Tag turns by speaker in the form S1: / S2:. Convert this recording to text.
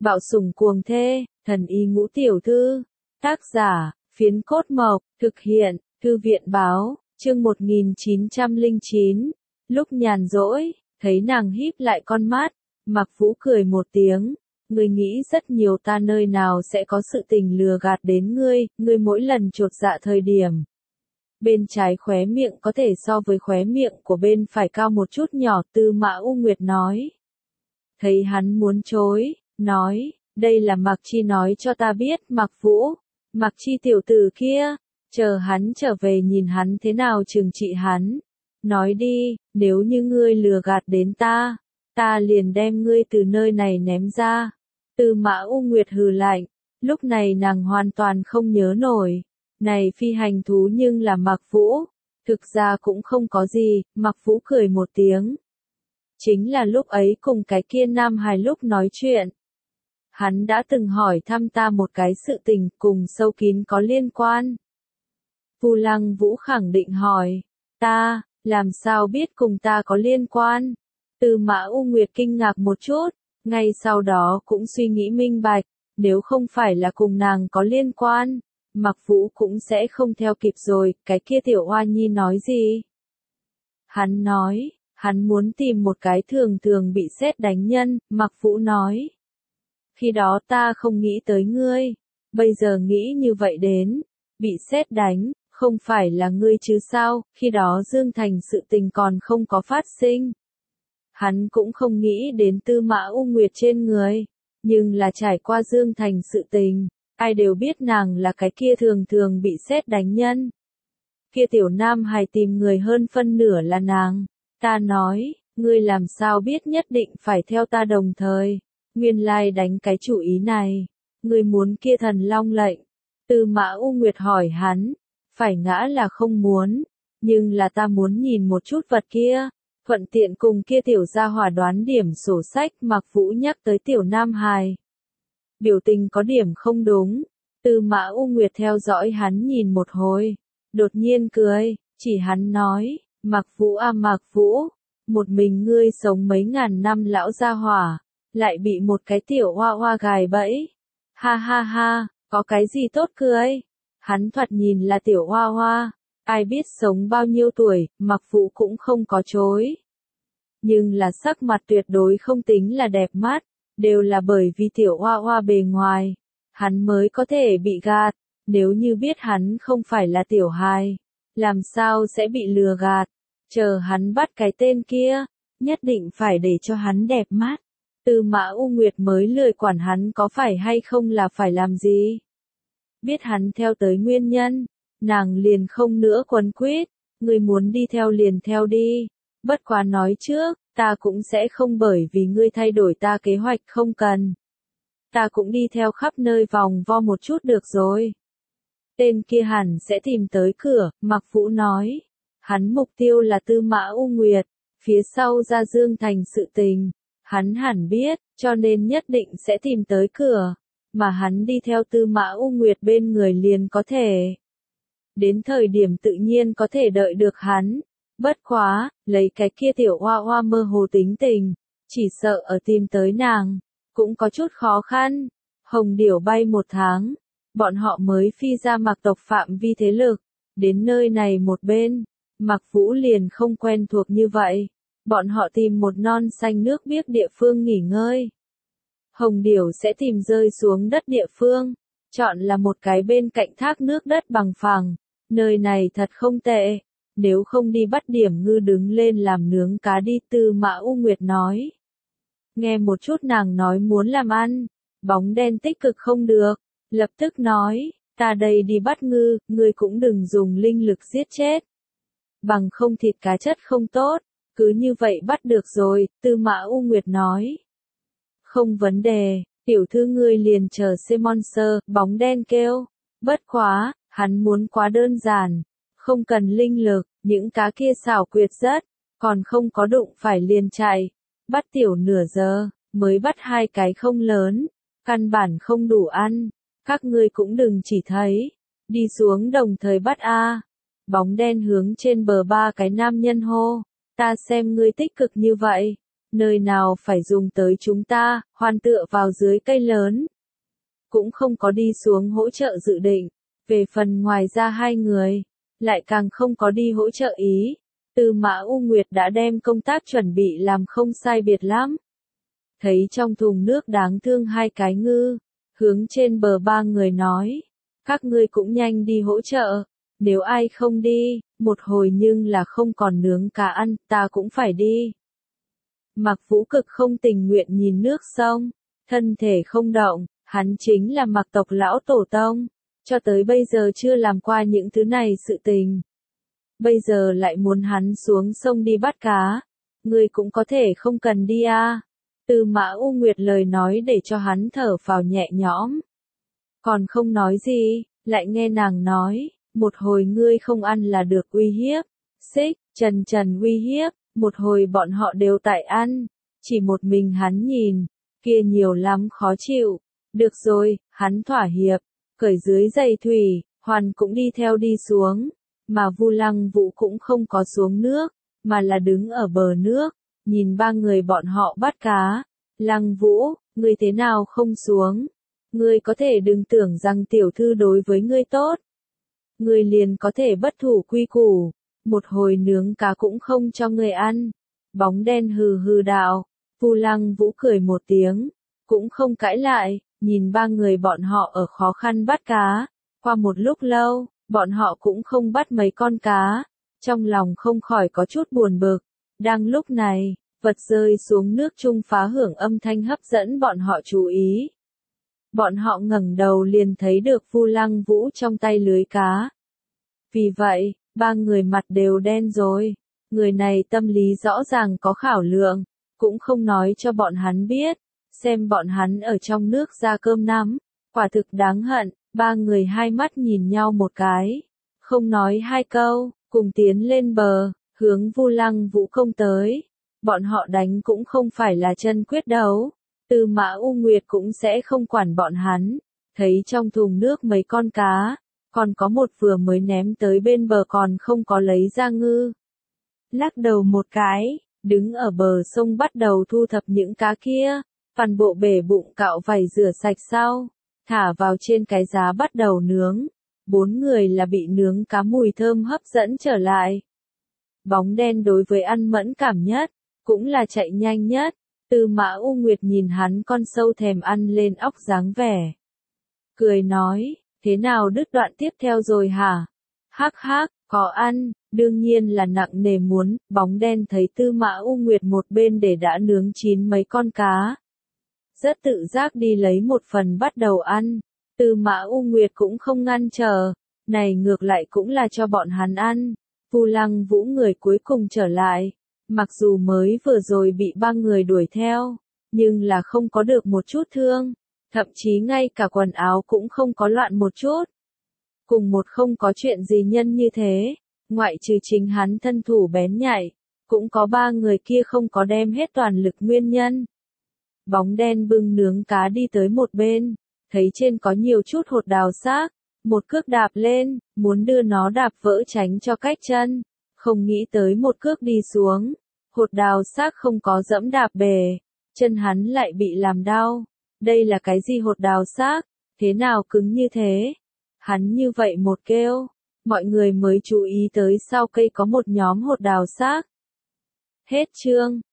S1: Bạo sủng cuồng thê, thần y ngũ tiểu thư. Tác giả, Phiến Cốt Mộc, thực hiện, Thư viện báo, chương 1909. Lúc nhàn rỗi, thấy nàng híp lại con mắt, Mạc Vũ cười một tiếng. Ngươi nghĩ rất nhiều, ta nơi nào sẽ có sự tình lừa gạt đến ngươi mỗi lần chột dạ thời điểm. Bên trái khóe miệng có thể so với khóe miệng của bên phải cao một chút nhỏ, Tư Mã U Nguyệt nói. Thấy hắn muốn chối, nói, đây là Mạc Chi nói cho ta biết. Mạc Vũ, Mạc Chi tiểu tử kia, chờ hắn trở về nhìn hắn thế nào trừng trị hắn. Nói đi, nếu như ngươi lừa gạt đến ta liền đem ngươi từ nơi này ném ra. Tư Mã U Nguyệt hừ lạnh, lúc này nàng hoàn toàn không nhớ nổi. Này phi hành thú nhưng là Mạc Vũ, thực ra cũng không có gì. Mạc Vũ cười một tiếng. Chính là lúc ấy cùng cái kia nam hài lúc nói chuyện. Hắn đã từng hỏi thăm ta một cái sự tình cùng sâu kín có liên quan. Vu Lăng Vũ khẳng định hỏi, ta, làm sao biết cùng ta có liên quan? Tư Mã U Nguyệt kinh ngạc một chút, ngay sau đó cũng suy nghĩ minh bạch, nếu không phải là cùng nàng có liên quan, Mạc Vũ cũng sẽ không theo kịp rồi. Cái kia tiểu oa nhi nói gì? Hắn nói, hắn muốn tìm một cái thường thường bị sét đánh nhân. Mạc Vũ nói, khi đó ta không nghĩ tới ngươi, bây giờ nghĩ như vậy đến, bị sét đánh, không phải là ngươi chứ sao? Khi đó Dương Thành sự tình còn không có phát sinh. Hắn cũng không nghĩ đến Tư Mã U Nguyệt trên người, nhưng là trải qua Dương Thành sự tình, ai đều biết nàng là cái kia thường thường bị sét đánh nhân. Kia tiểu nam hài tìm người hơn phân nửa là nàng. Ta nói, ngươi làm sao biết nhất định phải theo ta đồng thời? Nguyên lai đánh cái chủ ý này. Ngươi muốn kia thần long lệnh. Tư Mã U Nguyệt hỏi hắn. Phải ngã là không muốn. Nhưng là ta muốn nhìn một chút vật kia. Thuận tiện cùng kia tiểu gia hỏa đoán điểm sổ sách. Mạc Vũ nhắc tới tiểu nam hài. Biểu tình có điểm không đúng. Tư Mã U Nguyệt theo dõi hắn nhìn một hồi. Đột nhiên cười. Chỉ hắn nói. Mạc Vũ à Mạc Vũ. Một mình ngươi sống mấy ngàn năm lão gia hỏa. Lại bị một cái tiểu hoa hoa gài bẫy. Ha ha ha, có cái gì tốt cười? Hắn thoạt nhìn là tiểu hoa hoa. Ai biết sống bao nhiêu tuổi, Mạc Vũ cũng không có chối. Nhưng là sắc mặt tuyệt đối không tính là đẹp mắt. Đều là bởi vì tiểu hoa hoa bề ngoài. Hắn mới có thể bị gạt. Nếu như biết hắn không phải là tiểu hài, làm sao sẽ bị lừa gạt? Chờ hắn bắt cái tên kia, nhất định phải để cho hắn đẹp mắt. Tư Mã U Nguyệt mới lười quản hắn có phải hay không là phải làm gì. Biết hắn theo tới nguyên nhân, nàng liền không nữa quấn quýt. Ngươi muốn đi theo liền theo đi. Bất quá nói trước, ta cũng sẽ không bởi vì ngươi thay đổi ta kế hoạch, không cần. Ta cũng đi theo khắp nơi vòng vo một chút được rồi. Tên kia hẳn sẽ tìm tới cửa. Mạc Vũ nói. Hắn mục tiêu là Tư Mã U Nguyệt. Phía sau ra Dương Thành sự tình. Hắn hẳn biết, cho nên nhất định sẽ tìm tới cửa. Mà hắn đi theo Tư Mã U Nguyệt bên người liền có thể. Đến thời điểm tự nhiên có thể đợi được hắn. Bất quá, lấy cái kia tiểu hoa hoa mơ hồ tính tình. Chỉ sợ ở tìm tới nàng. Cũng có chút khó khăn. Hồng điểu bay 1 tháng. Bọn họ mới phi ra Mạc tộc phạm vi thế lực. Đến nơi này một bên. Mạc Vũ liền không quen thuộc như vậy. Bọn họ tìm một non xanh nước biếc địa phương nghỉ ngơi. Hồng điểu sẽ tìm rơi xuống đất địa phương. Chọn là một cái bên cạnh thác nước đất bằng phẳng. Nơi này thật không tệ. Nếu không đi bắt điểm ngư đứng lên làm nướng cá đi. Tư Mã U Nguyệt nói. Nghe một chút nàng nói muốn làm ăn. Bóng đen tích cực không được. Lập tức nói, ta đây đi bắt ngư, ngươi cũng đừng dùng linh lực giết chết. Bằng không thịt cá chất không tốt, cứ như vậy bắt được rồi. Tư Mã U Nguyệt nói. Không vấn đề, tiểu thư ngươi liền chờ xem monster. Bóng đen kêu. Bất quá, hắn muốn quá đơn giản. Không cần linh lực, những cá kia xảo quyệt rất. Còn không có đụng phải liền chạy. Bắt tiểu nửa giờ, mới bắt 2 cái không lớn. Căn bản không đủ ăn. Các ngươi cũng đừng chỉ thấy. Đi xuống đồng thời bắt a. Bóng đen hướng trên bờ 3 cái nam nhân hô. Ta xem ngươi tích cực như vậy. nơi nào phải dùng tới chúng ta, Hoan tựa vào dưới cây lớn. Cũng không có đi xuống hỗ trợ dự định, về phần ngoài ra hai người, lại càng không có đi hỗ trợ ý. Tư Mã U Nguyệt đã đem công tác chuẩn bị làm không sai biệt lắm. Thấy trong thùng nước đáng thương hai cái ngư, hướng trên bờ ba người nói, các ngươi cũng nhanh đi hỗ trợ, nếu ai không đi, một hồi nhưng là không còn nướng cá ăn, ta cũng phải đi. Mạc Vũ cực không tình nguyện nhìn nước sông, thân thể không động, hắn chính là Mạc tộc lão tổ tông, cho tới bây giờ chưa làm qua những thứ này sự tình. Bây giờ lại muốn hắn xuống sông đi bắt cá, ngươi cũng có thể không cần đi à. Tư Mã U Nguyệt lời nói để cho hắn thở phào nhẹ nhõm. Còn không nói gì, lại nghe nàng nói, một hồi ngươi không ăn là được uy hiếp. Xích, Trần uy hiếp, một hồi bọn họ đều tại ăn, chỉ một mình hắn nhìn, kia nhiều lắm khó chịu. Được rồi, hắn thỏa hiệp, cởi dưới giày thủy, Hoàn cũng đi theo đi xuống, mà Vu Lăng Vũ cũng không có xuống nước, mà là đứng ở bờ nước, nhìn ba người bọn họ bắt cá. Lăng Vũ, ngươi thế nào không xuống? Ngươi có thể đừng tưởng rằng tiểu thư đối với ngươi tốt. Ngươi liền có thể bất thủ quy củ, một hồi nướng cá cũng không cho ngươi ăn. Bóng đen hừ hừ đạo, Vu Lăng Vũ cười một tiếng, cũng không cãi lại, nhìn ba người bọn họ ở khó khăn bắt cá. Qua một lúc lâu, bọn họ cũng không bắt mấy con cá, trong lòng không khỏi có chút buồn bực. Đang lúc này, vật rơi xuống nước chung phá hưởng âm thanh hấp dẫn bọn họ chú ý. Bọn họ ngẩng đầu liền thấy được Vu Lăng Vũ trong tay lưới cá. Vì vậy, ba người mặt đều đen rồi. Người này tâm lý rõ ràng có khảo lượng, cũng không nói cho bọn hắn biết, xem bọn hắn ở trong nước ra cơm nắm, quả thực đáng hận. Ba người hai mắt nhìn nhau một cái, không nói hai câu, cùng tiến lên bờ, hướng Vu Lăng Vũ công tới. Bọn họ đánh cũng không phải là chân quyết đấu, Tư Mã U Nguyệt cũng sẽ không quản bọn hắn. Thấy trong thùng nước mấy con cá, còn có một vừa mới ném tới bên bờ còn không có lấy ra ngư. Lắc đầu một cái, đứng ở bờ sông bắt đầu thu thập những cá kia, toàn bộ bể bụng cạo vảy rửa sạch sau, thả vào trên cái giá bắt đầu nướng. Bốn người là bị nướng cá mùi thơm hấp dẫn trở lại. Bóng đen đối với ăn mẫn cảm nhất, cũng là chạy nhanh nhất. Tư Mã U Nguyệt nhìn hắn con sâu thèm ăn lên óc dáng vẻ. Cười nói, thế nào đứt đoạn tiếp theo rồi hả? Hắc hắc, có ăn, đương nhiên là nặng nề muốn. Bóng đen thấy Tư Mã U Nguyệt một bên để đã nướng chín mấy con cá, rất tự giác đi lấy một phần bắt đầu ăn. Tư Mã U Nguyệt cũng không ngăn trở, này ngược lại cũng là cho bọn hắn ăn. Vu Lăng Vũ người cuối cùng trở lại, mặc dù mới vừa rồi bị ba người đuổi theo, nhưng là không có được một chút thương, thậm chí ngay cả quần áo cũng không có loạn một chút. Cùng một không có chuyện gì nhân như thế, ngoại trừ chính hắn thân thủ bén nhạy, cũng có ba người kia không có đem hết toàn lực nguyên nhân. Bóng đen bưng nướng cá đi tới một bên, thấy trên có nhiều chút hột đào xác, một cước đạp lên, muốn đưa nó đạp vỡ tránh cho cách chân, không nghĩ tới một cước đi xuống, hột đào xác không có dẫm đạp bề, chân hắn lại bị làm đau. Đây là cái gì hột đào xác, thế nào cứng như thế? Hắn như vậy một kêu, mọi người mới chú ý tới sau cây có một nhóm hột đào xác. Hết chương.